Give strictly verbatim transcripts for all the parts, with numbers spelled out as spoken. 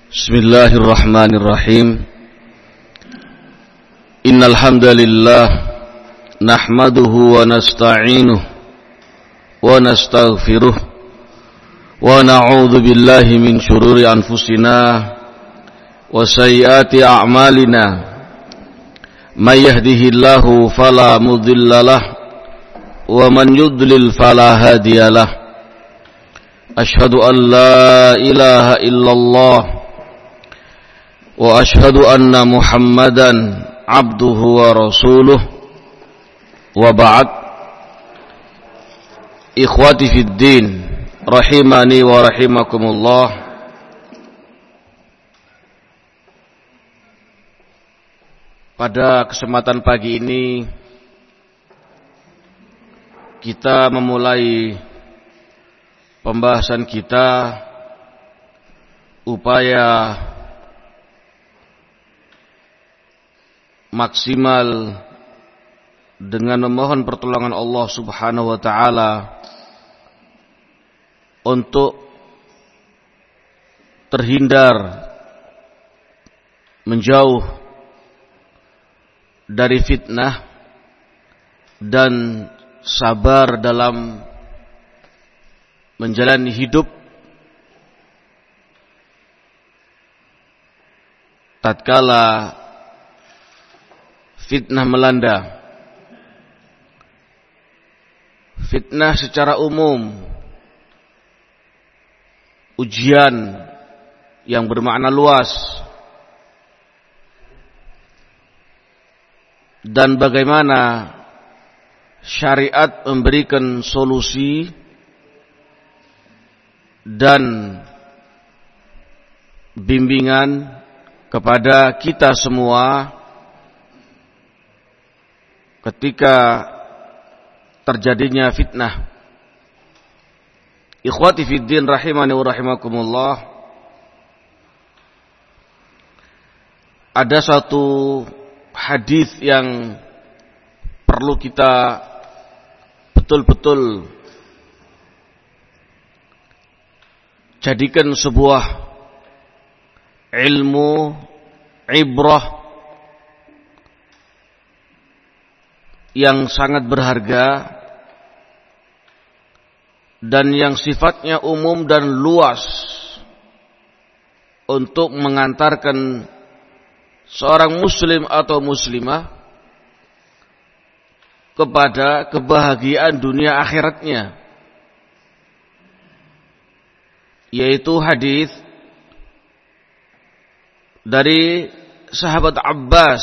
Bismillahirrahmanirrahim. Innal hamdalillah nahmaduhu wa nasta'inuhu wa nastaghfiruh wa na'udzu billahi min shururi anfusina wa sayyiati a'malina. May yahdihillahu fala mudhillalah wa man yudlil fala hadiyalah. Asyhadu an la ilaha illallah wa ashhadu anna Muhammadan abduhu wa rasuluh. Wa ba'd. Ikhwati fid din, rahimani wa rahimakumullah. Pada kesempatan pagi ini kita memulai pembahasan kita, upaya maksimal dengan memohon pertolongan Allah Subhanahu wa taala untuk terhindar, menjauh dari fitnah dan sabar dalam menjalani hidup tatkala fitnah melanda. Fitnah secara umum, ujian yang bermakna luas, dan bagaimana syariat memberikan solusi dan bimbingan kepada kita semua ketika terjadinya fitnah. Ikhwati fiddin rahimani wa rahimakumullah. Ada satu hadis yang perlu kita betul-betul jadikan sebuah ilmu, ibrah yang sangat berharga dan yang sifatnya umum dan luas untuk mengantarkan seorang muslim atau muslimah kepada kebahagiaan dunia akhiratnya, yaitu hadis dari sahabat Abbas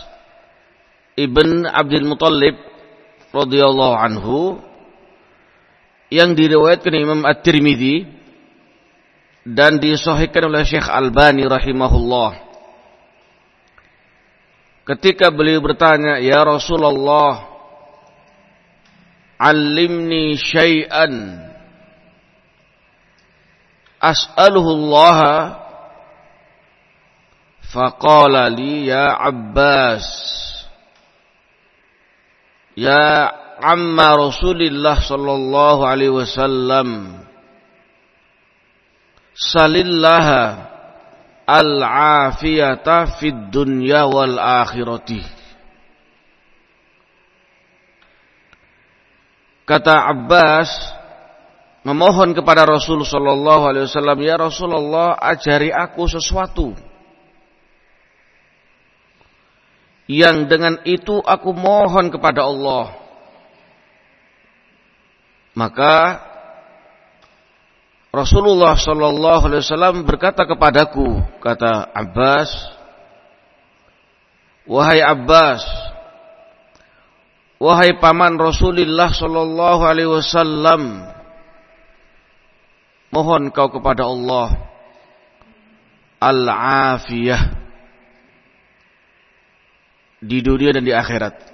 ibn Abdul Muttalib radhiyallahu anhu yang diriwayatkan Imam At-Tirmidzi dan disahihkan oleh Syekh Albani rahimahullah. Ketika beliau bertanya, "Ya Rasulullah, 'allimni syai'an as'aluhu Allah." Faqala li, "Ya Abbas, ya amma Rasulillah sallallahu alaihi wasallam, salillaha al-afiyata fid dunya wal akhirati." Kata Abbas memohon kepada Rasul sallallahu alaihi wasallam, "Ya Rasulullah, ajari aku sesuatu yang dengan itu aku mohon kepada Allah." Maka Rasulullah sallallahu alaihi wasallam berkata kepadaku, kata Abbas, "Wahai Abbas, wahai paman Rasulullah sallallahu alaihi wasallam, mohon kau kepada Allah al-afiyah di dunia dan di akhirat."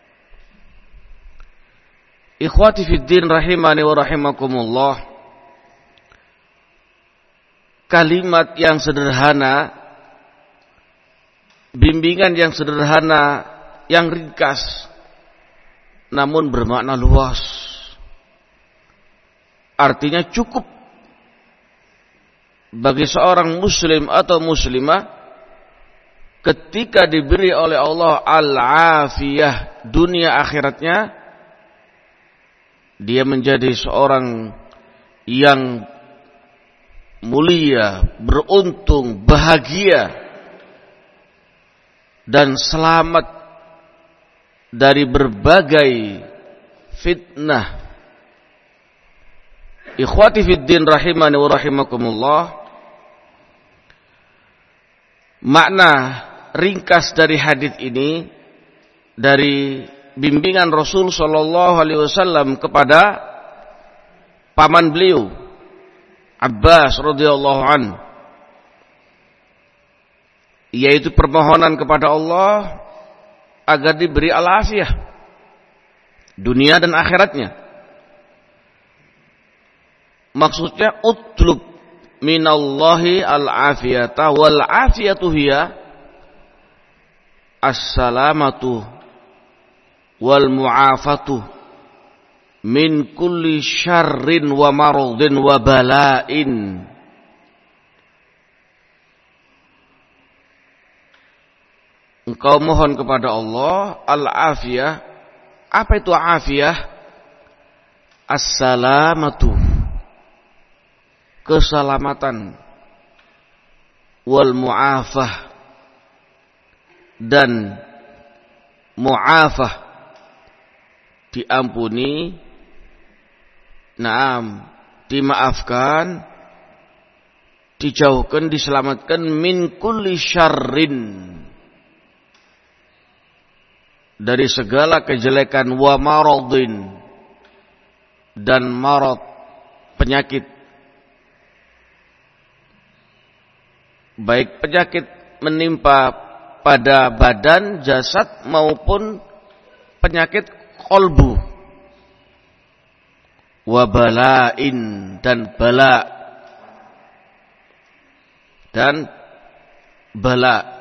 Ikhwati fiddin rahimani wa rahimakumullah. Kalimat yang sederhana, bimbingan yang sederhana, yang ringkas, namun bermakna luas. Artinya cukup bagi seorang muslim atau muslimah ketika diberi oleh Allah al-afiyah dunia akhiratnya, dia menjadi seorang yang mulia, beruntung, bahagia dan selamat dari berbagai fitnah. Ikhwati fid din rahimani wa rahimakumullah. Makna ringkas dari hadis ini dari bimbingan Rasul sallallahu alaihi wasallam kepada paman beliau Abbas radhiyallahu an, yaitu permohonan kepada Allah agar diberi al-afiyah dunia dan akhiratnya. Maksudnya utlub minallahi al-afiyata wal afiyatu hiya as-salamatu wal mu'afatu min kulli syarrin wa maradin wa bala'in. Engkau mohon kepada Allah al-afiyah. Apa itu afiyah? As-salamatu, keselamatan, wal mu'afah, dan mu'afah, diampuni, naam, dimaafkan, dijauhkan, diselamatkan min kulli syarrin, dari segala kejelekan, wa maradin, dan marad, penyakit, baik penyakit menimpa pada badan, jasad, maupun penyakit kolbu, wabalain, dan bala, dan bala,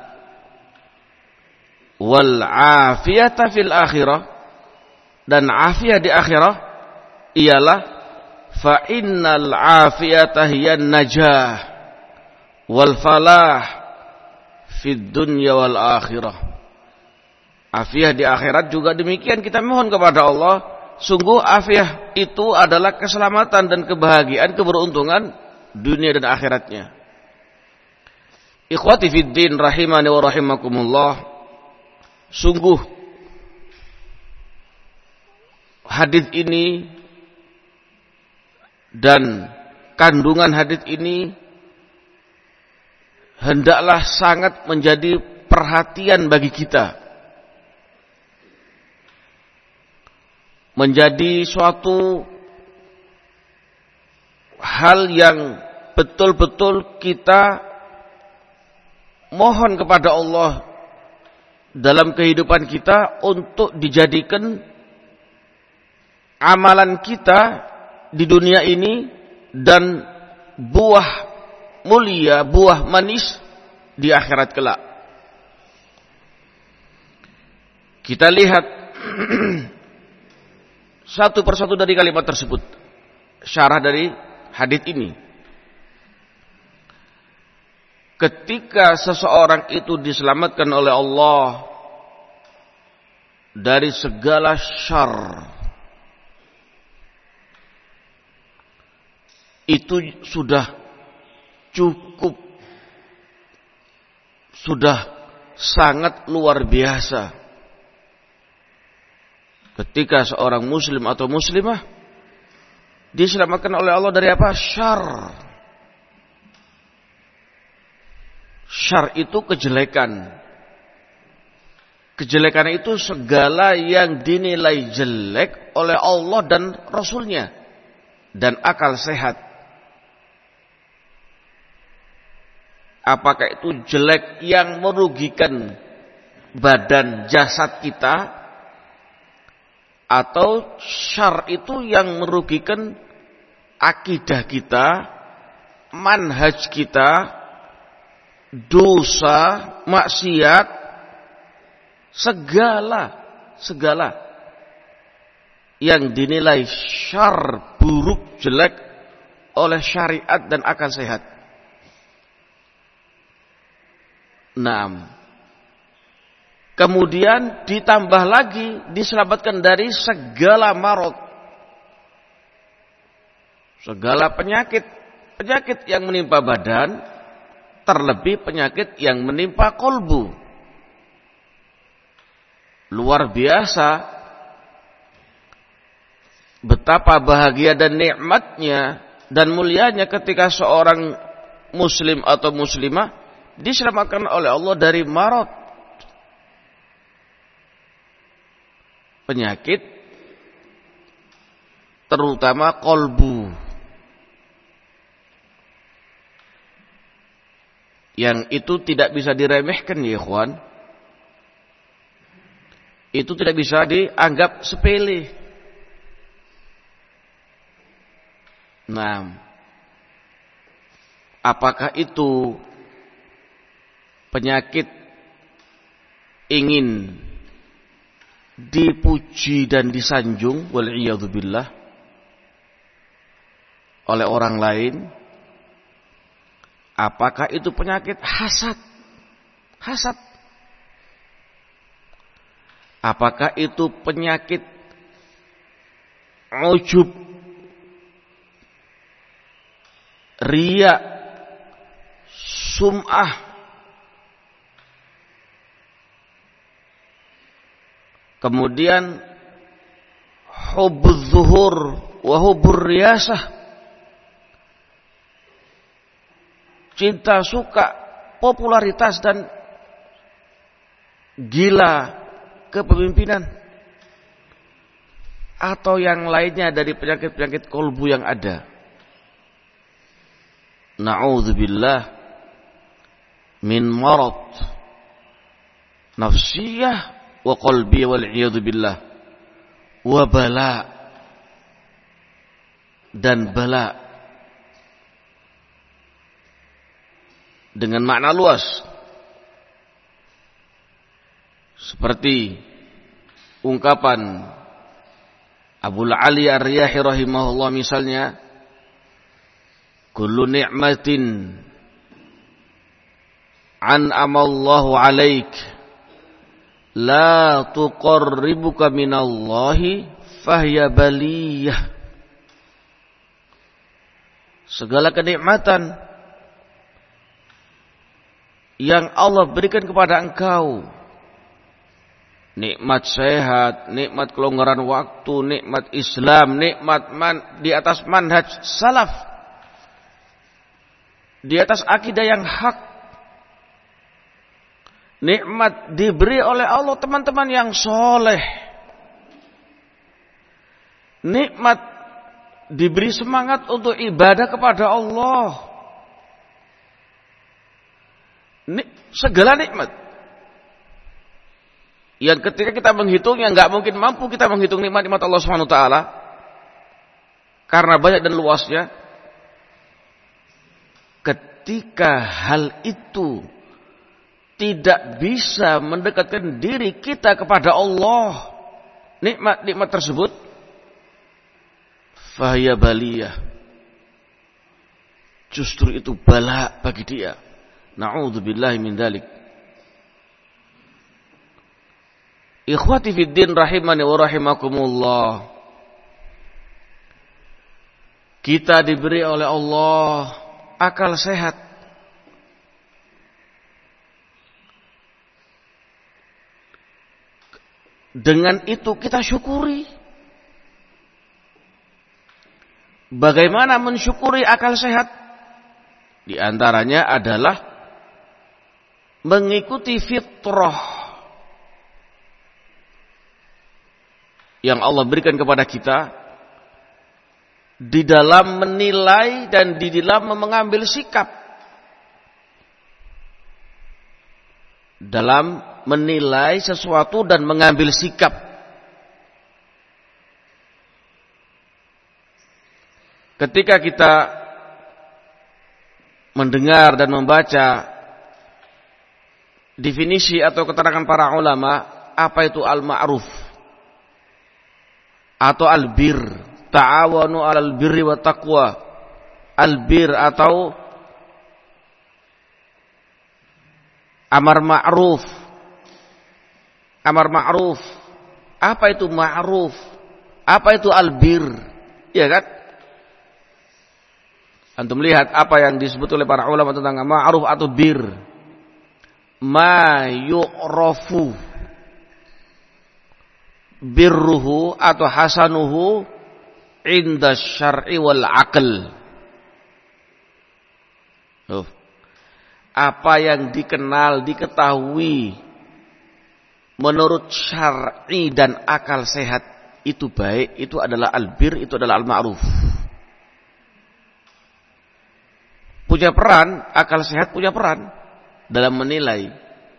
wal afiyata fil akhirah, dan afiyah di akhirah ialah fa innal afiyata hiya najah wal falah fid dunya wal akhirah. Afiyah di akhirat juga demikian kita mohon kepada Allah. Sungguh afiyah itu adalah keselamatan dan kebahagiaan, keberuntungan dunia dan akhiratnya. Ikhwati fid din rahimani wa rahimakumullah. Sungguh hadis ini dan kandungan hadis ini hendaklah sangat menjadi perhatian bagi kita, menjadi suatu hal yang betul-betul kita mohon kepada Allah dalam kehidupan kita untuk dijadikan amalan kita di dunia ini dan buah mulia, buah manis di akhirat kelak. Kita lihat satu persatu dari kalimat tersebut, syarah dari hadits ini. Ketika seseorang itu diselamatkan oleh Allah dari segala syarr, itu sudah cukup, sudah sangat luar biasa. Ketika seorang muslim atau muslimah diselamatkan oleh Allah dari apa? Syarr. Syarr itu kejelekan. Kejelekan itu segala yang dinilai jelek oleh Allah dan Rasulnya dan akal sehat. Apakah itu jelek yang merugikan badan jasad kita, atau syarr itu yang merugikan akidah kita, manhaj kita, dosa, maksiat, segala segala yang dinilai syarr, buruk, jelek oleh syariat dan akal sehat. Naam. Kemudian ditambah lagi diselamatkan dari segala marad, segala penyakit, penyakit yang menimpa badan, terlebih penyakit yang menimpa kolbu. Luar biasa betapa bahagia dan nikmatnya dan mulianya ketika seorang muslim atau muslimah diselamatkan oleh Allah dari marad, penyakit terutama kolbu, yang itu tidak bisa diremehkan ya ikhwan, itu tidak bisa dianggap sepele. Nah, apakah itu penyakit ingin dipuji dan disanjung wal'iyadzubillah oleh orang lain? Apakah itu penyakit hasad? Hasad. Apakah itu penyakit ujub, riya, sum'ah? Kemudian hubbuz zuhur wa hubbur riyasah, cinta suka popularitas dan gila kepemimpinan, atau yang lainnya dari penyakit-penyakit kolbu yang ada. Na'udzubillah min marad nafsiyah wa qalbi wal iyadu billah wa bala, dan bala dengan makna luas seperti ungkapan Abul Ali Ar-Riyahi rahimahullah misalnya, kullu ni'matin an'amallahu 'alaik la tuqarribuka minallahi fahiya baliyah. Segala kenikmatan yang Allah berikan kepada engkau, nikmat sehat, nikmat kelonggaran waktu, nikmat Islam, nikmat man, di atas manhaj salaf, di atas akidah yang hak, nikmat diberi oleh Allah teman-teman yang soleh, nikmat diberi semangat untuk ibadah kepada Allah, Nik, segala nikmat yang ketika kita menghitungnya nggak mungkin mampu kita menghitung nikmat-nikmat Allah Subhanahu wa taala karena banyak dan luasnya. Ketika hal itu tidak bisa mendekatkan diri kita kepada Allah, nikmat-nikmat tersebut fahiya baliyah, justru itu bala bagi dia. Na'udzubillahi min dzalik. Ikhwati fid din rahimani wa rahimakumullah, kita diberi oleh Allah akal sehat, dengan itu kita syukuri. Bagaimana mensyukuri akal sehat? Di antaranya adalah mengikuti fitrah yang Allah berikan kepada kita di dalam menilai dan di dalam mengambil sikap, dalam menilai sesuatu dan mengambil sikap. Ketika kita mendengar dan membaca definisi atau keterangan para ulama, apa itu al-ma'ruf atau al-bir, ta'awanu 'alal birri wat taqwa. Al-bir atau Amar ma'ruf. Amar ma'ruf. Apa itu ma'ruf? Apa itu albir? Ya kan? Antum lihat apa yang disebut oleh para ulama tentang ma'ruf atau bir. Ma yu'rafu birruhu atau hasanuhu inda syar'i wal aql. Oh. Apa yang dikenal, diketahui menurut syar'i dan akal sehat itu baik, itu adalah albir, itu adalah al-ma'ruf. Punya peran, akal sehat punya peran dalam menilai.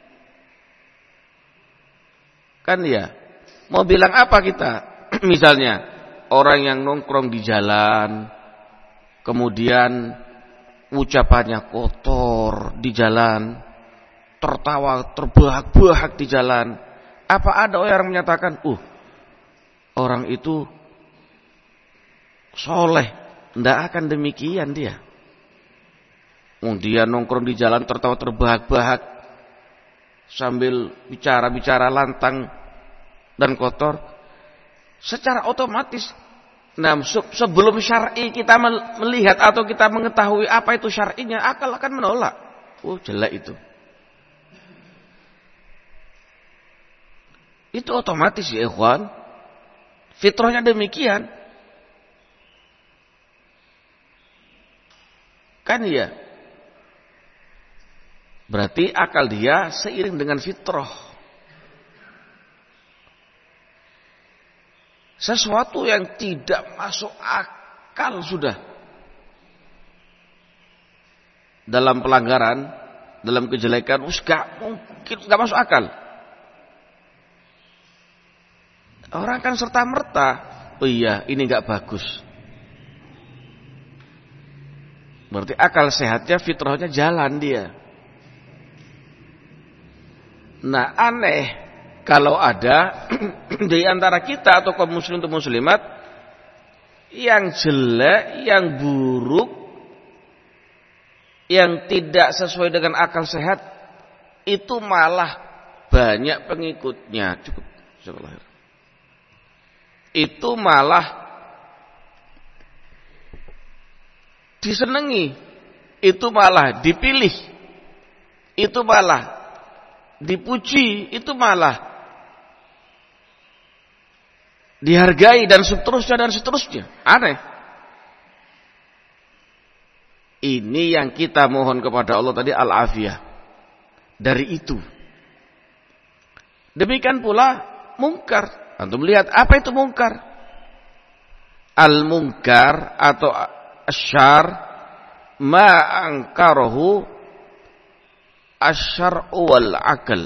Kan ya, mau bilang apa kita? Misalnya, orang yang nongkrong di jalan, kemudian ucapannya kotor di jalan, tertawa terbahak-bahak di jalan. Apa ada orang yang menyatakan, uh, orang itu soleh? Tidak akan demikian dia. Dia nongkrong di jalan tertawa terbahak-bahak sambil bicara-bicara lantang dan kotor. Secara otomatis, nah, sebelum syar'i kita melihat atau kita mengetahui apa itu syar'inya, akal akan menolak. Oh, jelek itu. Itu otomatis ya ikhwan. Fitrahnya demikian. Kan ya. Berarti akal dia seiring dengan fitrah. Sesuatu yang tidak masuk akal sudah. Dalam pelanggaran, dalam kejelekan, gak mungkin, gak masuk akal. Orang kan serta-merta, oh iya ini gak bagus. Berarti akal sehatnya, fitrahnya jalan dia. Nah aneh kalau ada di antara kita atau kaum muslim atau muslimat yang jelek, yang buruk, yang tidak sesuai dengan akal sehat, itu malah banyak pengikutnya. Cukup, cukup. Itu malah disenangi, itu malah dipilih, itu malah dipuji, itu malah dihargai dan seterusnya dan seterusnya. Aneh. Ini yang kita mohon kepada Allah tadi al-afiyah dari itu. Demikian pula mungkar. Antum lihat apa itu mungkar? Al-munkar atau asyar ma angkarahu asyar'u wal akal.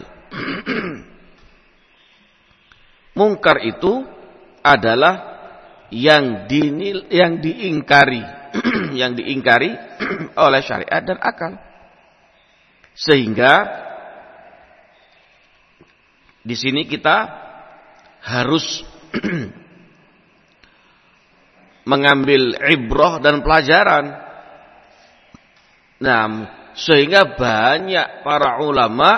Mungkar itu adalah yang dinil, yang diingkari, yang diingkari oleh syariat dan akal. Sehingga di sini kita harus mengambil ibrah dan pelajaran. Nah, sehingga banyak para ulama,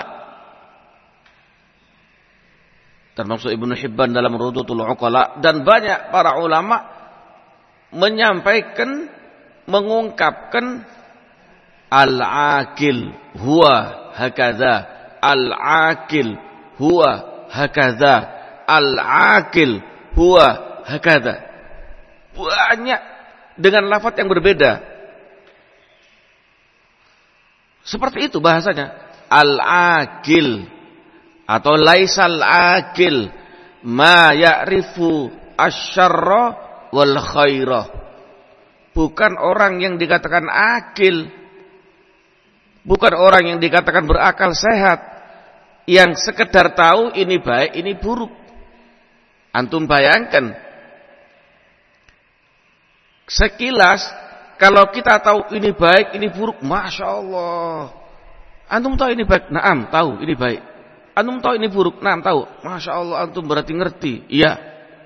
termasuk Ibnu Hibban dalam Rudutul Uqala, dan banyak para ulama menyampaikan, mengungkapkan al-akil huwa hakadha, al-akil huwa hakadha, al-akil huwa hakadha. Banyak dengan lafaz yang berbeda. Seperti itu bahasanya. Al-akil atau laisal akil ma ya'rifu asyarra wal khairah. Bukan orang yang dikatakan akil, bukan orang yang dikatakan berakal sehat, yang sekedar tahu ini baik, ini buruk. Antum bayangkan, sekilas kalau kita tahu ini baik, ini buruk, Masya Allah. Antum tahu ini baik? Naam, tahu ini baik. Antum tahu ini buruk? Naam, tahu. Masya Allah, antum berarti ngerti. Iya.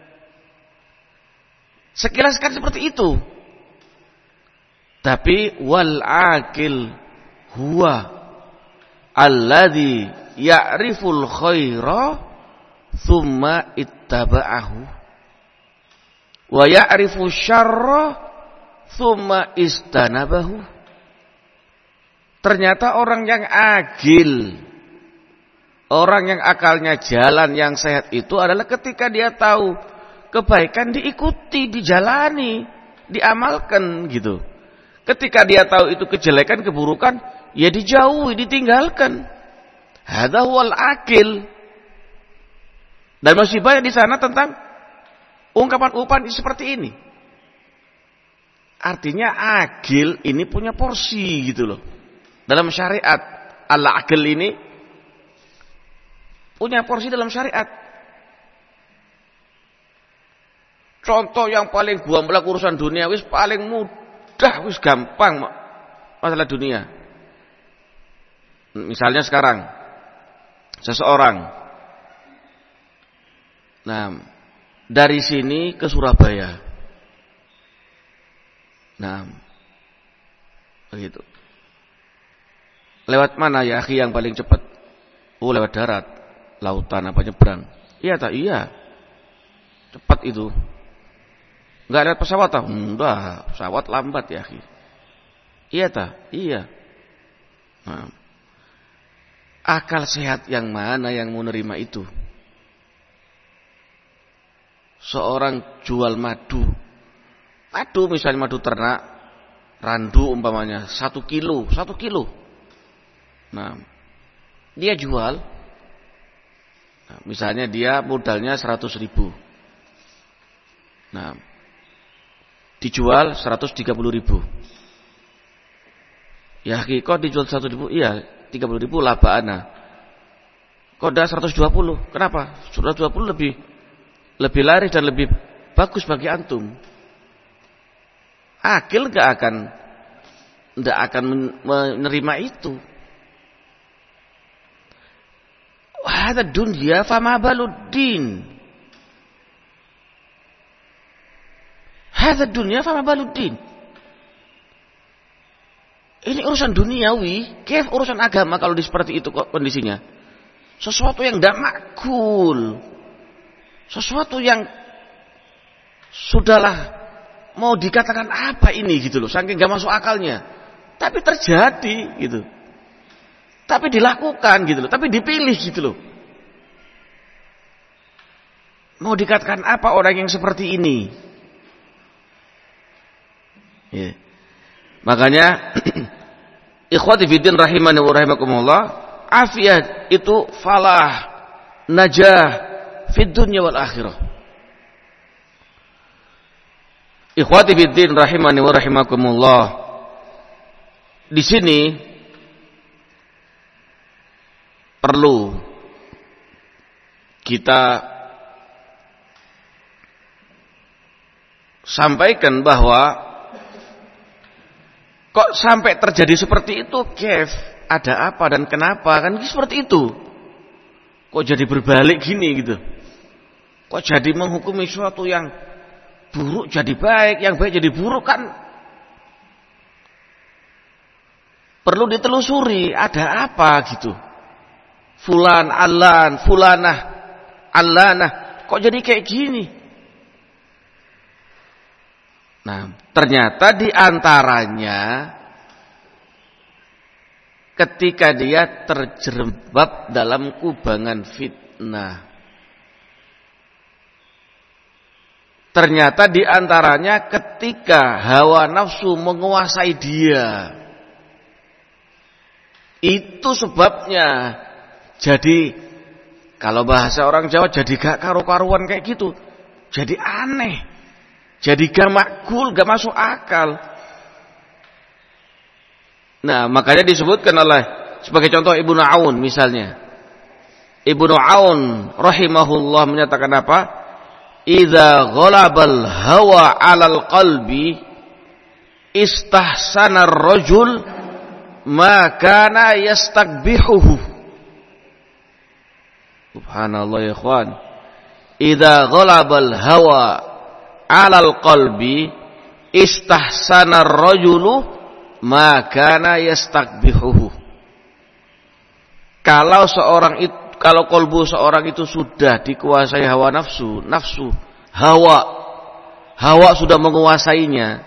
Sekilas kan seperti itu. Tapi wal akil huwa, alladzi ya'riful khaira thumma ittaba'ahu wa ya'rifu syarra thumma istanabahu. Ternyata orang yang agil, orang yang akalnya jalan, yang sehat itu adalah ketika dia tahu kebaikan diikuti, dijalani, diamalkan gitu. Ketika dia tahu itu kejelekan, keburukan, ya dijauhi, ditinggalkan. Hadza huwal akil. Dan masih banyak di sana tentang ungkapan-ungkapan seperti ini. Artinya akil ini punya porsi gitu loh. Dalam syariat, al-akil ini punya porsi dalam syariat. Contoh yang paling gamblang urusan dunia, wis paling mudah, wis gampang masalah dunia. Misalnya sekarang, seseorang, nah, dari sini ke Surabaya, nah, begitu. Lewat mana ya akhi yang paling cepat? Oh, lewat darat, lautan apa nyebrang? Iya tak? Iya. Cepat itu. Enggak lewat pesawat tak? Enggak, pesawat lambat ya akhi. Iya tak? Iya. Nah, akal sehat yang mana yang mau nerima itu? Seorang jual madu. Madu misalnya madu ternak, randu umpamanya, satu kilo, satu kilo. Nah, dia jual, nah, misalnya dia modalnya seratus ribu, nah, dijual seratus tiga puluh ribu. Ya, kok dijual seratus ribu? Iya, tiga puluh ribu laba ana. Kok udah seratus dua puluh? Kenapa? seratus dua puluh lebih lebih laris dan lebih bagus bagi antum. Akil gak akan gak akan menerima itu. Hadza dunya fama baluddin. Hadza dunya fama baluddin. Ini urusan duniawi, kayak urusan agama kalau di seperti itu kondisinya. Sesuatu yang tidak makul. Sesuatu yang sudahlah mau dikatakan apa ini gitu loh, saking gak masuk akalnya. Tapi terjadi gitu. Tapi dilakukan gitu loh, tapi dipilih gitu loh. Mau dikatakan apa orang yang seperti ini? Ya. Makanya ikhwati fiddin rahimani wa rahimakumullah, afiat itu falah, najah fid dunya wal akhirah. Ikhwati fiddin rahimani wa rahimakumullah. Di sini perlu kita sampaikan bahwa kok sampai terjadi seperti itu, Kef, ada apa dan kenapa, kan seperti itu. Kok jadi berbalik gini gitu. Kok jadi menghukumi sesuatu yang buruk jadi baik, yang baik jadi buruk, kan perlu ditelusuri ada apa gitu. Fulan, allan, fulanah, allanah, kok jadi kayak gini? Nah, ternyata di antaranya ketika dia terjerembab dalam kubangan fitnah. Ternyata di antaranya ketika hawa nafsu menguasai dia. Itu sebabnya. Jadi kalau bahasa orang Jawa jadi gak karu-karuan kayak gitu. Jadi aneh. Jadi gak makul, gak masuk akal. Nah, makanya disebutkan oleh sebagai contoh Ibnu Aun misalnya. Ibnu Aun rahimahullah menyatakan apa? Idza ghalabal hawa 'alal qalbi istahsana ar-rajul ma kana yastakbihuhu. Subhanallah ya ikhwan. Idza ghalabal hawa 'alal qalbi istahsana ar-rajulu ma kana yastakbihuhu. Kalau seorang itu, kalau kolbu seorang itu sudah dikuasai hawa nafsu, nafsu, hawa, hawa sudah menguasainya,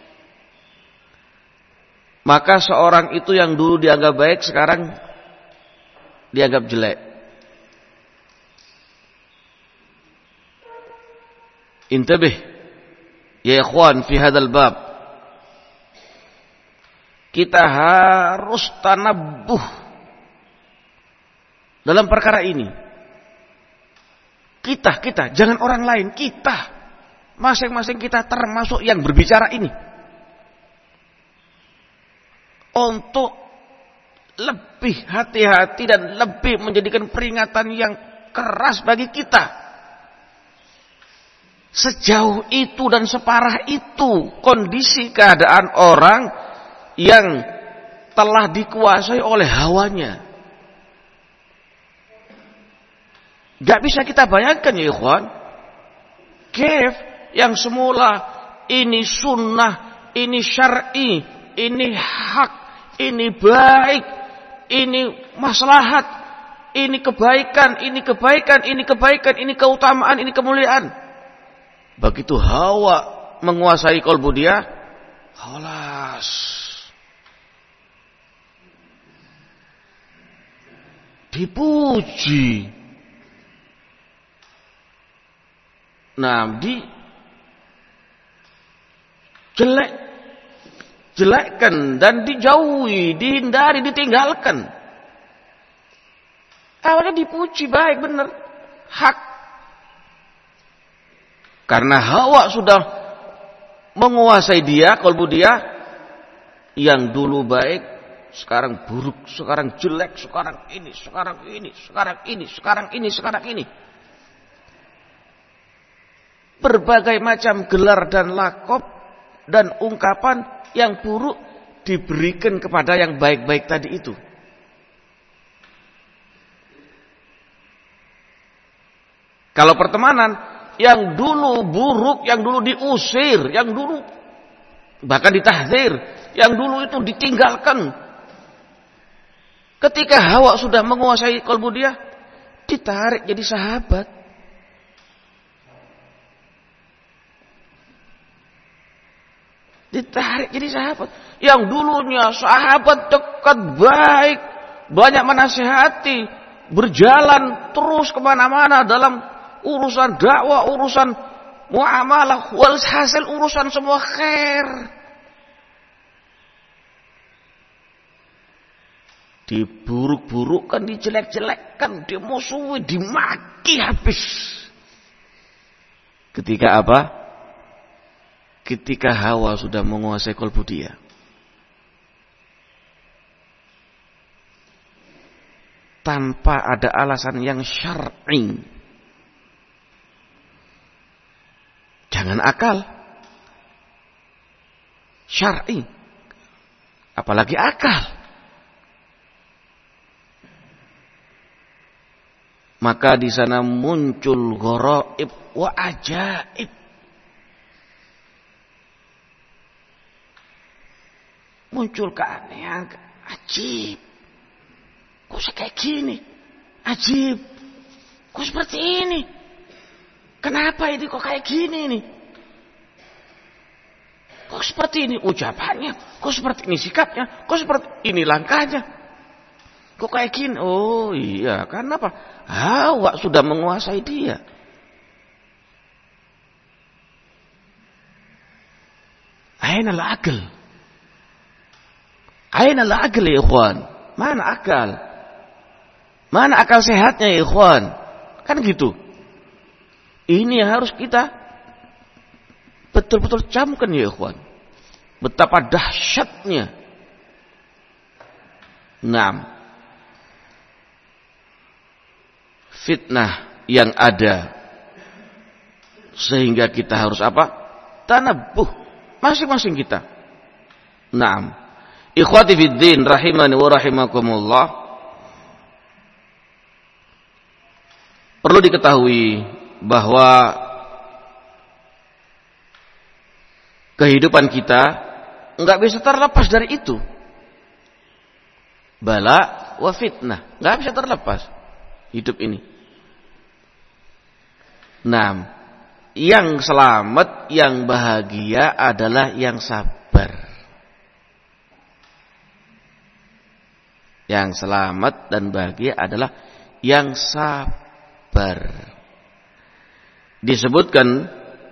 maka seorang itu yang dulu dianggap baik sekarang dianggap jelek. Intabih ya ikhwan fi hadzal bab. Kita harus tanabbuh dalam perkara ini. Kita, kita, jangan orang lain, kita. Masing-masing kita termasuk yang berbicara ini. Untuk lebih hati-hati dan lebih menjadikan peringatan yang keras bagi kita. Sejauh itu dan separah itu kondisi keadaan orang yang telah dikuasai oleh hawanya. Gak bisa kita bayangkan ya ikhwan. Kef yang semula ini sunnah, ini syar'i, ini hak, ini baik, ini maslahat, ini kebaikan, ini kebaikan, ini kebaikan, ini keutamaan, ini kemuliaan. Begitu hawa menguasai kolbu dia, khalas. Dipuji. Nah, di jelek, jelekkan dan dijauhi, dihindari, ditinggalkan. Awalnya dipuji, baik, benar, hak. Karena hawa sudah menguasai dia, kolbu dia, yang dulu baik, sekarang buruk, sekarang jelek, sekarang ini, sekarang ini, sekarang ini, sekarang ini, sekarang ini. Berbagai macam gelar dan lakop dan ungkapan yang buruk diberikan kepada yang baik-baik tadi itu. Kalau pertemanan, yang dulu buruk, yang dulu diusir, yang dulu bahkan ditahdzir, yang dulu itu ditinggalkan. Ketika hawa sudah menguasai kalbu dia, ditarik jadi sahabat. Ditarik jadi sahabat. Yang dulunya sahabat dekat, baik, banyak menasihati, berjalan terus kemana-mana dalam urusan dakwah, urusan muamalah, walhasil urusan semua khair. Diburuk-burukkan, dijelek-jelekkan, dimusuhi, dimaki habis. Ketika apa? Ketika hawa sudah menguasai kalbu dia. Tanpa ada alasan yang syar'i. Jangan akal. Syar'i. Apalagi akal. Maka di sana muncul gharaib wa ajaib. Muncul keanehan, ajib. Kok saya kayak gini? Ajib. Kok seperti ini? Kenapa ini kok kayak gini nih? Kok seperti ini ucapannya? Kok seperti ini sikapnya? Kok seperti ini langkahnya? Kok kayak gini? Oh iya, karena apa? Hawa sudah menguasai dia. Aina al-aql? Aina al-aql ya ikhwan? Mana akal? Mana akal sehatnya ya ikhwan? Kan gitu. Ini yang harus kita betul-betul camkan ya ikhwan. Betapa dahsyatnya. Naam. Fitnah yang ada. Sehingga kita harus apa? Tanabbuh. Masing-masing kita. Naam. Ikhwati fiddin rahimani wa rahimakumullah. Perlu diketahui bahwa kehidupan kita enggak bisa terlepas dari itu. Bala wa fitnah. Enggak bisa terlepas hidup ini. Nah, yang selamat, yang bahagia adalah yang sabar. Yang selamat dan bahagia adalah yang sabar. Disebutkan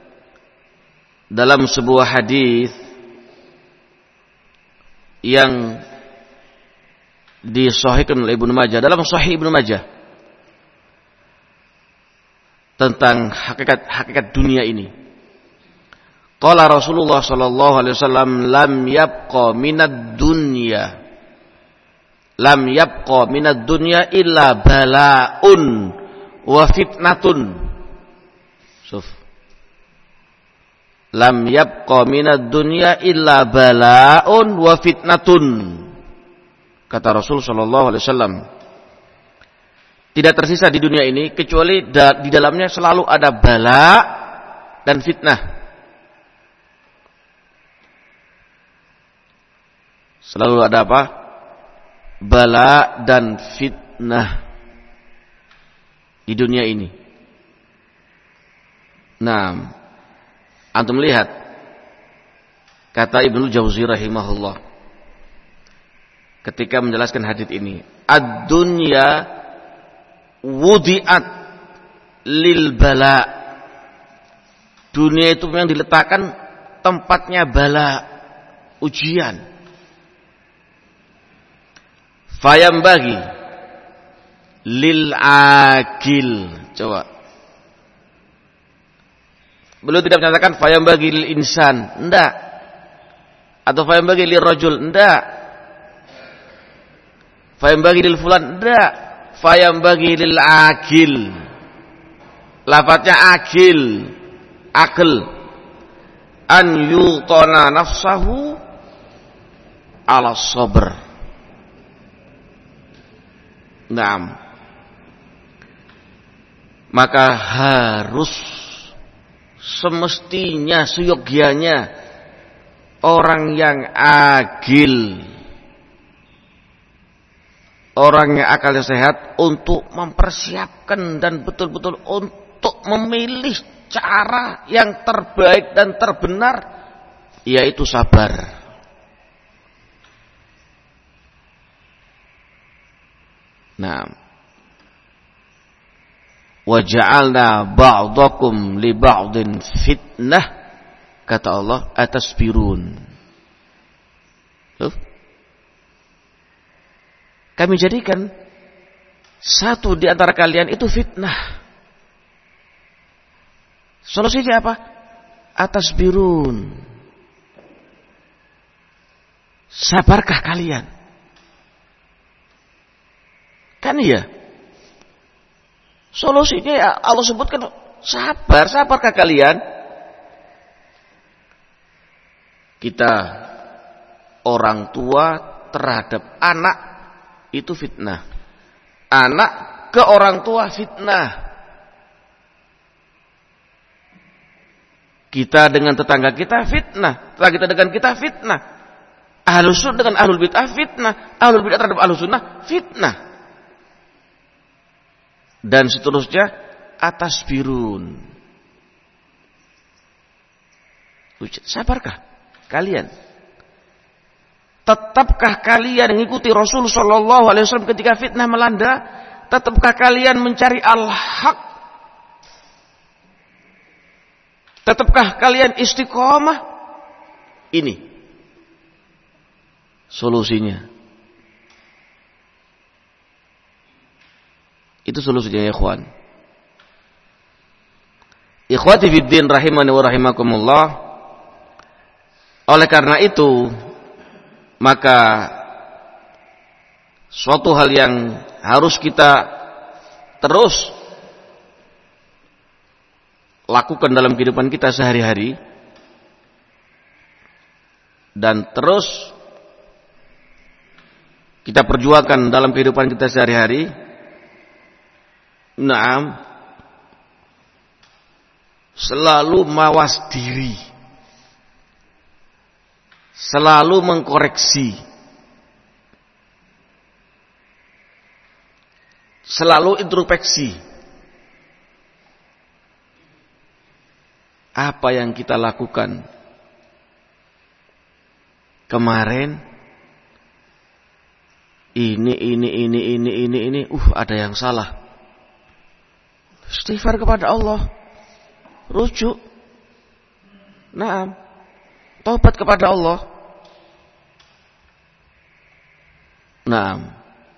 dalam sebuah hadis yang disahihkan oleh Ibnu Majah, dalam Sahih Ibnu Majah, tentang hakikat hakikat dunia ini. Qala Rasulullah sallallahu alaihi wasallam, lam yabqa minad dunya lam yabqa minad dunya illa bala'un wa fitnatun. Suf. Lam yabqa minad dunya illa bala'un wa fitnatun. Kata Rasul sallallahu alaihi wasallam, tidak tersisa di dunia ini kecuali di dalamnya selalu ada bala dan fitnah. Selalu ada apa? Bala dan fitnah di dunia ini. Nah, antum lihat kata Ibnu Jauzi rahimahullah ketika menjelaskan hadits ini, ad-dunya wudi'at lil bala. Dunia itu memang diletakkan tempatnya bala, ujian. Fayam bagi lil akil. Coba. Beliau tidak menyatakan fayam bagi lil insan, enggak. Atau fayam bagi lil rajul, enggak. Fayam bagi lil fulan, enggak. Fayam bagi lil akil. Lafadznya akil, akil. An yutona nafsahu ala sabr. Naam. Maka harus semestinya, seyogyanya orang yang agil, orang yang akalnya sehat untuk mempersiapkan dan betul-betul untuk memilih cara yang terbaik dan terbenar, yaitu sabar. Nah, wa ja'alna ba'dakum li ba'din fitnah, kata Allah, atasbirun. Loh? Kami jadikan satu di antara kalian itu fitnah. Solusinya apa? Atasbirun. Sabarkah kalian? Kan iya. Solusinya ya Allah sebutkan sabar, sabarkah kalian? Kita orang tua terhadap anak itu fitnah. Anak ke orang tua fitnah. Kita dengan tetangga kita fitnah. Tetangga kita dengan kita fitnah. Ahlus sunnah dengan ahlul bid'ah fitnah. Ahlul bid'ah terhadap ahlus sunnah fitnah. Dan seterusnya atasbirun. Sabarkah kalian? Tetapkah kalian mengikuti Rasul sallallahu alaihi wasallam ketika fitnah melanda? Tetapkah kalian mencari al-haq? Tetapkah kalian istiqomah? Ini solusinya. Itu solusinya ya ikhwan. Ikhwati fiddin rahimani wa rahimakumullah. Oleh karena itu, maka suatu hal yang harus kita terus lakukan dalam kehidupan kita sehari-hari dan terus kita perjuangkan dalam kehidupan kita sehari-hari. Naam, selalu mawas diri, selalu mengkoreksi selalu introspeksi. Apa yang kita lakukan kemarin, ini, ini, ini, ini, ini, ini, uh, ada yang salah. Istighfar kepada Allah, rujuk, naam, taubat kepada Allah, naam.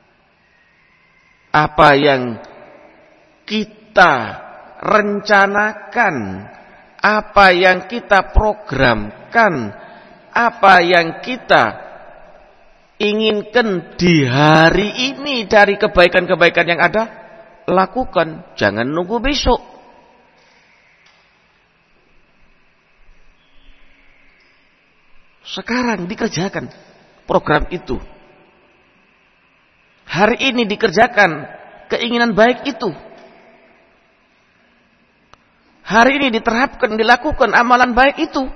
Apa yang kita rencanakan, apa yang kita programkan, apa yang kita inginkan di hari ini dari kebaikan-kebaikan yang ada, lakukan. Jangan nunggu besok. Sekarang dikerjakan program itu. Hari ini dikerjakan keinginan baik itu. Hari ini diterapkan, dilakukan amalan baik itu.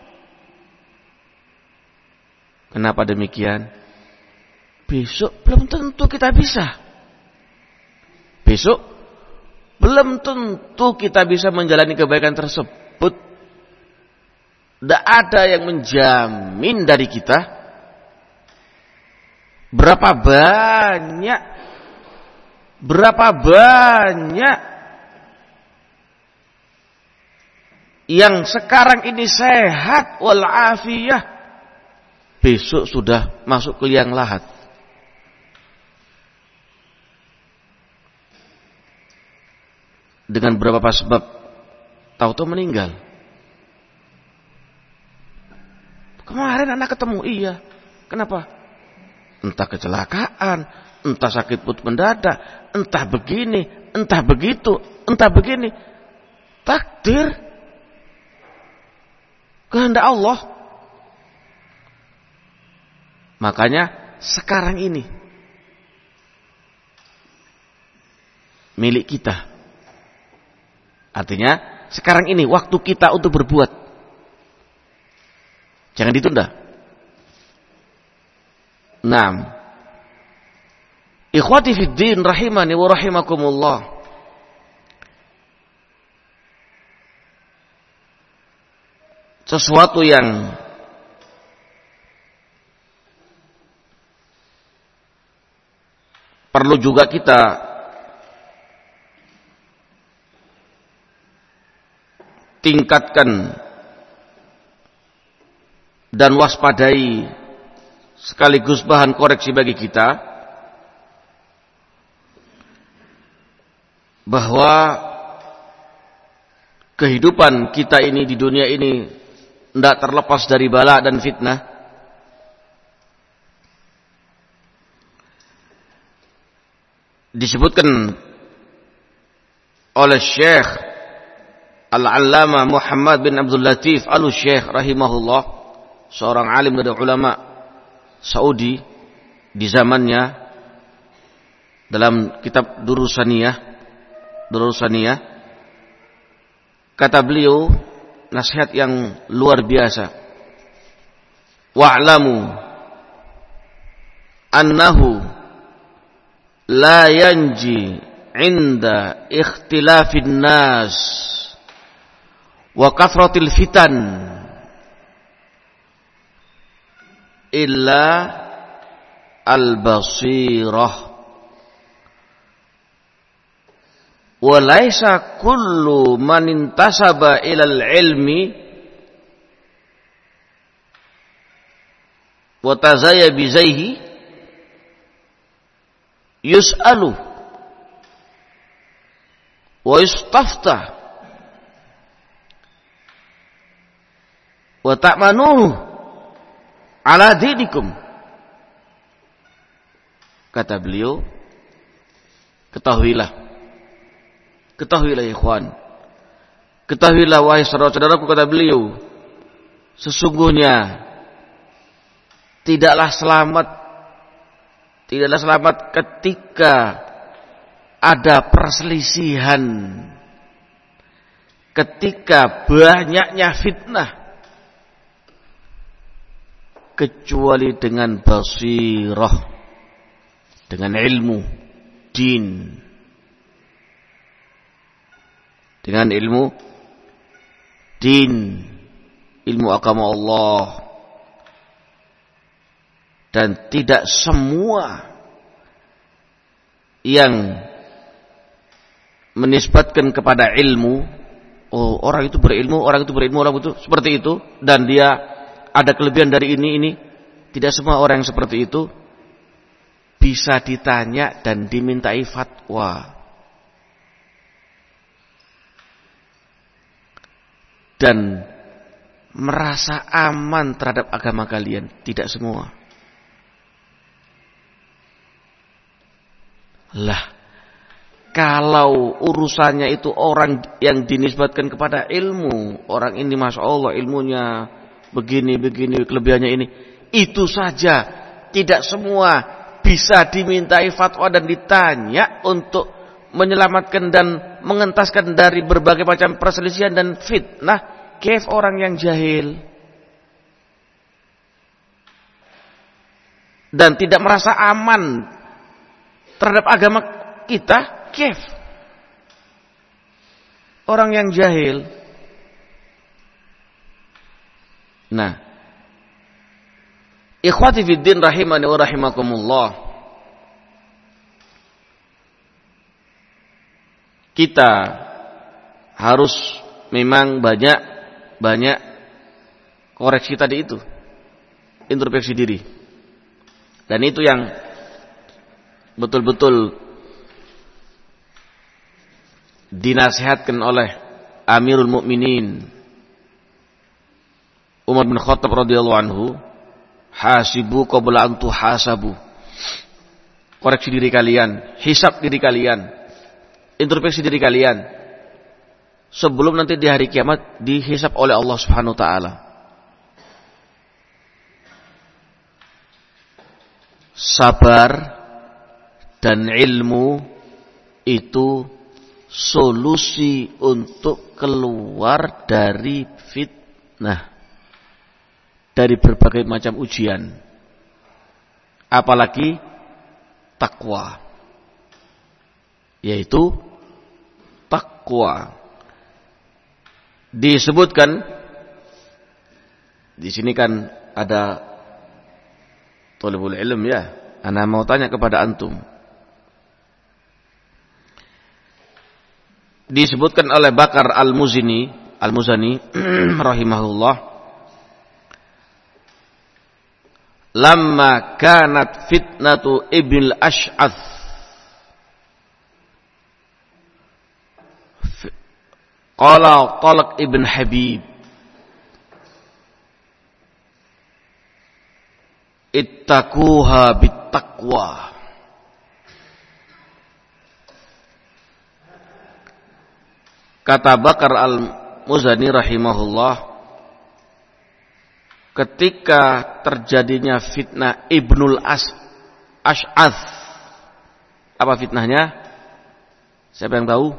Kenapa demikian? Besok belum tentu kita bisa. Besok belum tentu kita bisa menjalani kebaikan tersebut. Tidak ada yang menjamin dari kita. Berapa banyak, berapa banyak yang sekarang ini sehat walafiyah, besok sudah masuk ke liang lahat. Dengan beberapa sebab, tahu-tahu meninggal. Kemarin anak ketemu, iya. Kenapa? Entah kecelakaan, entah sakit perut mendadak, entah begini, entah begitu, entah begini. Takdir, kehendak Allah. Makanya sekarang ini milik kita. Artinya sekarang ini waktu kita untuk berbuat. Jangan ditunda. Naam. Ikhwati fid din rahimani wa rahimakumullah. Sesuatu yang perlu juga kita tingkatkan dan waspadai, sekaligus bahan koreksi bagi kita, bahwa kehidupan kita ini di dunia ini tidak terlepas dari bala dan fitnah. Disebutkan oleh Syekh Al-Allamah Muhammad bin Abdul Latif Al-Syekh rahimahullah, seorang alim dari ulama Saudi di zamannya, dalam kitab Durusaniyah, Durusaniyah, kata beliau nasihat yang luar biasa. Wa'lamu annahu la yanji inda ikhtilafin nas wa kathratil fitan illa al-basirah wa laisa kullu man intasaba ilal ilmi wa tazaya bizaihi yus'alu wa yustafta wa ta'manuhu ala dinikum. Kata beliau, ketahuilah, ketahuilah ikhwan, ketahuilah wahai saudara-saudaraku, kata beliau, sesungguhnya tidaklah selamat, tidaklah selamat ketika ada perselisihan, ketika banyaknya fitnah, kecuali dengan basirah, dengan ilmu din. dengan ilmu din, ilmu agama Allah. Dan tidak semua yang menisbatkan kepada ilmu, oh orang itu berilmu, orang itu berilmu, orang itu seperti itu, dan dia ada kelebihan dari ini, ini. Tidak semua orang yang seperti itu bisa ditanya dan dimintai fatwa. Dan merasa aman terhadap agama kalian. Tidak semua. Lah, kalau urusannya itu orang yang dinisbatkan kepada ilmu, orang ini masya Allah ilmunya begini, begini, kelebihannya ini, itu saja tidak semua bisa dimintai fatwa dan ditanya untuk menyelamatkan dan mengentaskan dari berbagai macam perselisihan dan fitnah. Kaif orang yang jahil dan tidak merasa aman terhadap agama kita, kaif orang yang jahil. Nah, ikhwati fiddin rahimani wa rahimakumullah, kita harus memang banyak banyak koreksi tadi itu, introspeksi diri. Dan itu yang betul-betul dinasihatkan oleh Amirul Mukminin Umar bin Khattab radhiyallahu anhu, hasibu qabla an tuhasabu. Koreksi diri kalian, hisab diri kalian, introspeksi diri kalian sebelum nanti di hari kiamat dihisab oleh Allah Subhanahu wa taala. Sabar dan ilmu itu solusi untuk keluar dari fitnah, dari berbagai macam ujian. Apalagi takwa, yaitu takwa. Disebutkan di sini kan ada thalibul ilm ya. Ana mau tanya kepada antum. Disebutkan oleh Bakar Al-Muzani, Al-Muzani rahimahullah, lamma kanat fitnatu Ibn al-Ash'ath qala Talq ibn Habib ittaquha bittaqwa. Kata Bakar Al-Muzani rahimahullah, ketika terjadinya fitnah Ibnul Ash'ath, apa fitnahnya? Siapa yang tahu?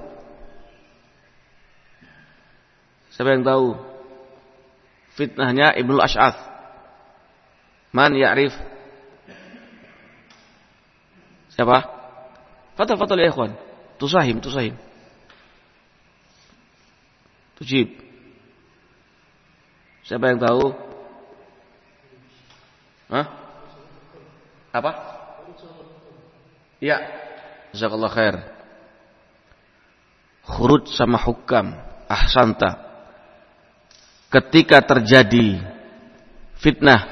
Siapa yang tahu? Fitnahnya Ibnul Ash'ath. Man ya'rif? Siapa? Fadal-fadal ya ikhwan. Tusahim, tusahim. Tujib. Siapa yang tahu? Hah? Apa? Ya. Jazakallah khair. Khuruj sama hukam. Ahsanta. Ketika terjadi fitnah,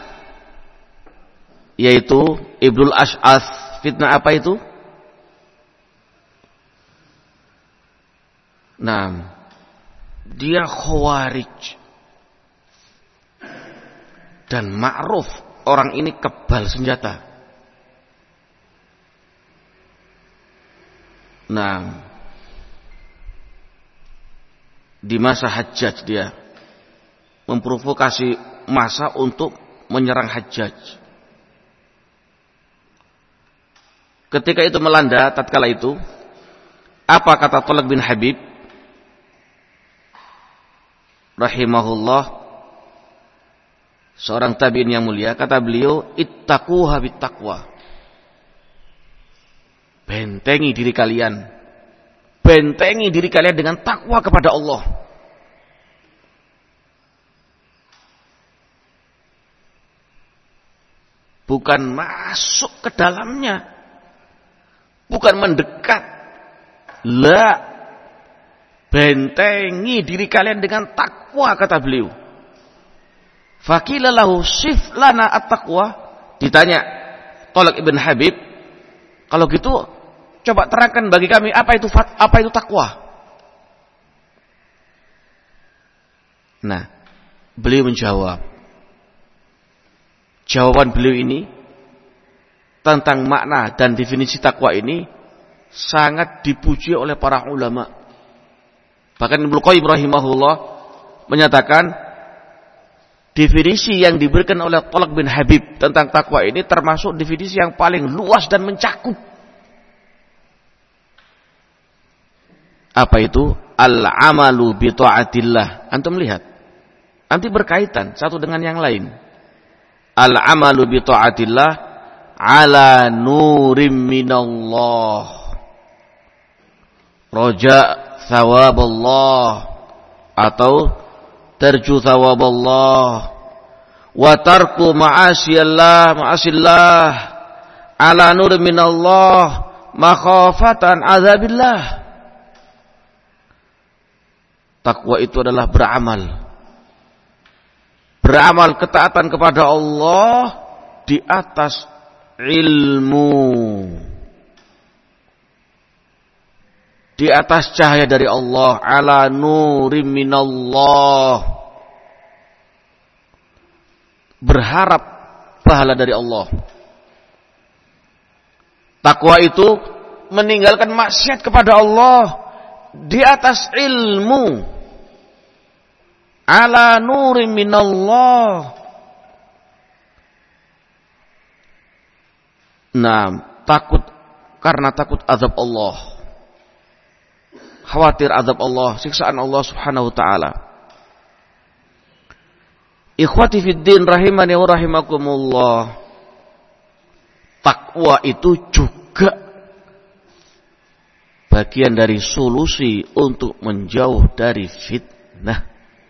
yaitu Ibnul Ash'ath. Fitnah apa itu? Nah, dia khawarij. Dan ma'ruf, orang ini kebal senjata. Nah, di masa Hajjaj dia memprovokasi massa untuk menyerang Hajjaj. Ketika itu melanda, tatkala itu, apa kata Talq bin Habib rahimahullah, seorang tabi'in yang mulia, kata beliau, ittaquha bittaqwa. Bentengi diri kalian, bentengi diri kalian dengan takwa kepada Allah. Bukan masuk ke dalamnya, bukan mendekat. La, bentengi diri kalian dengan takwa, kata beliau. Faqila lahu sif lana at-taqwa. Ditanya Thalaq ibn Habib, kalau gitu coba terangkan bagi kami apa itu apa itu takwa. Nah, beliau menjawab. Jawaban beliau ini tentang makna dan definisi takwa ini sangat dipuji oleh para ulama. Bahkan Ibnu Qayyim rahimahullah menyatakan definisi yang diberikan oleh Thalaq bin Habib tentang takwa ini termasuk definisi yang paling luas dan mencakup. Apa itu? Al-amalu bi ta'atillah. Antum lihat. Nanti berkaitan satu dengan yang lain. Al-amalu bi ta'atillah ala nurim minallah. Raja thawaballah atau tarju thawaballah wa tarku ma'asiyallah ma'asillah ala nurim minallah makhafatan azabillah. Takwa itu adalah beramal. Beramal ketaatan kepada Allah di atas ilmu. Di atas cahaya dari Allah. Ala nurim minallah. Berharap pahala dari Allah. Takwa itu meninggalkan maksiat kepada Allah di atas ilmu. Ala nurim minallah. Nah, takut karena takut azab Allah. Khawatir azab Allah, siksaan Allah Subhanahu wa taala. Ikhwati fid din rahimani wa rahimakumullah. Takwa itu juga bagian dari solusi untuk menjauh dari fitnah.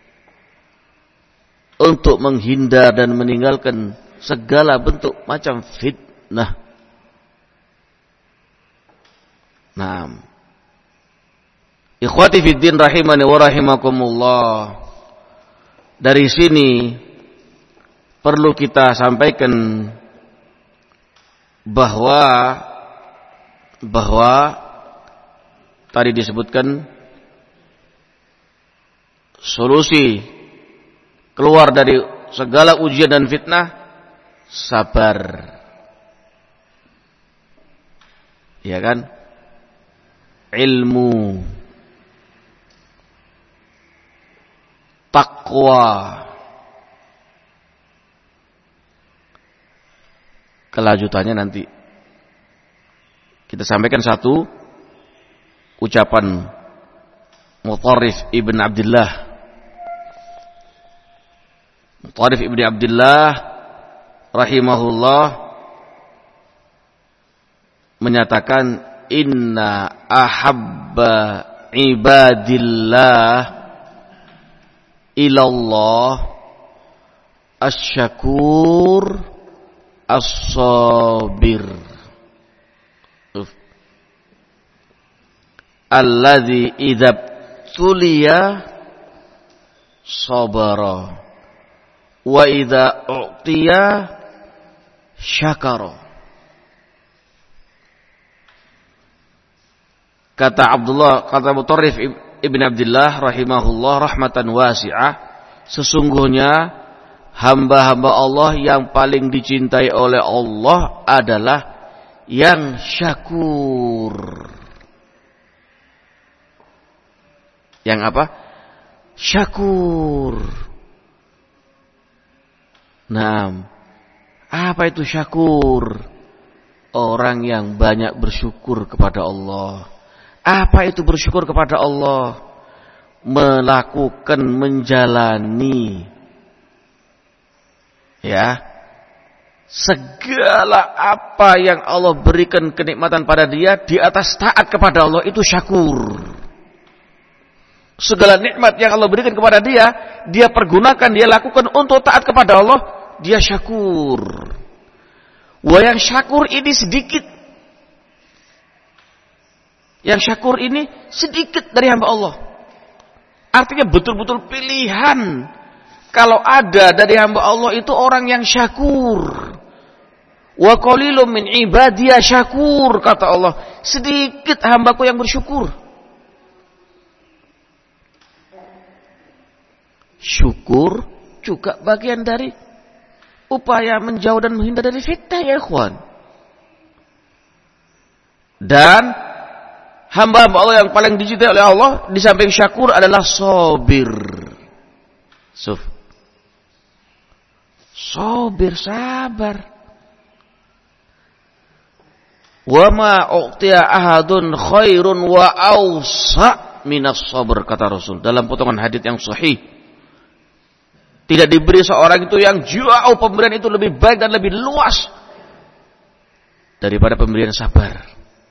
Untuk menghindar dan meninggalkan segala bentuk macam fitnah. Naam. Ikhwati fid din rahimani wa rahimakumullah. Dari sini perlu kita sampaikan bahwa bahwa tadi disebutkan solusi keluar dari segala ujian dan fitnah, sabar. Ya kan? Ilmu. Takwa. Kelanjutannya nanti kita sampaikan satu ucapan Mutarrif ibn Abdullah. Mutarrif ibn Abdullah rahimahullah menyatakan inna ahabba ibadillah ilallah asyakur as-sabir alladzi idza tuliya sabara wa idza u'tiya syakara. Kata Abdullah, kata Mutarrif ibn Abdullah rahimahullah rahmatan wasi'ah, sesungguhnya hamba-hamba Allah yang paling dicintai oleh Allah adalah yang syakur. Yang apa? Syakur. Nah, apa itu syakur? Orang yang banyak bersyukur kepada Allah. Apa itu bersyukur kepada Allah? Melakukan, menjalani, ya, segala apa yang Allah berikan kenikmatan pada dia di atas taat kepada Allah itu syakur. Segala nikmat yang Allah berikan kepada dia, dia pergunakan, dia lakukan untuk taat kepada Allah, dia syakur. Wah, yang syakur ini sedikit. Yang syakur ini sedikit dari hamba Allah. Artinya betul-betul pilihan. Kalau ada dari hamba Allah itu orang yang syakur. Wa qalilun min ibadiya syakur, kata Allah. Sedikit hambaku yang bersyukur. Syukur juga bagian dari upaya menjauh dan menghindar dari fitnah, ya ikhwan. Dan hamba-hamba Allah yang paling dicintai oleh Allah di samping syakur adalah sabir. Suf. Sabir, sabar. Wa ma u'tiya ahadun khairun wa awsa' minas sabr, kata Rasul dalam potongan hadits yang sahih. Tidak diberi seorang itu yang jauh pemberian itu lebih baik dan lebih luas daripada pemberian sabar.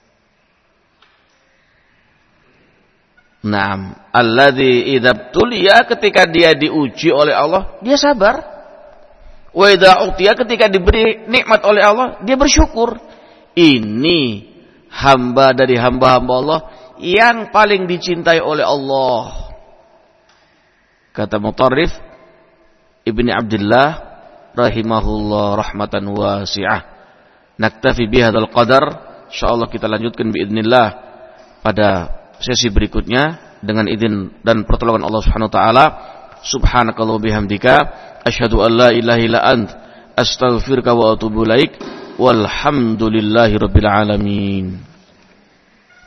Naam, alladzi idza tuliya, ketika dia diuji oleh Allah, dia sabar. Wa idza utiya, ketika diberi nikmat oleh Allah, dia bersyukur. Ini hamba dari hamba-hamba Allah yang paling dicintai oleh Allah. Kata Mutarrif Ibni Abdullah rahimahullah rahmatan wasi'ah. Naktafi bihadzal qadar. Insyaallah kita lanjutkan biidznillah pada sesi berikutnya dengan izin dan pertolongan Allah Subhanahu wa taala. Subhanakallah bihamdika asyhadu an la ilaha illa ant astaghfiruka wa atubu ilaik. Walhamdulillahi rabbil alamin.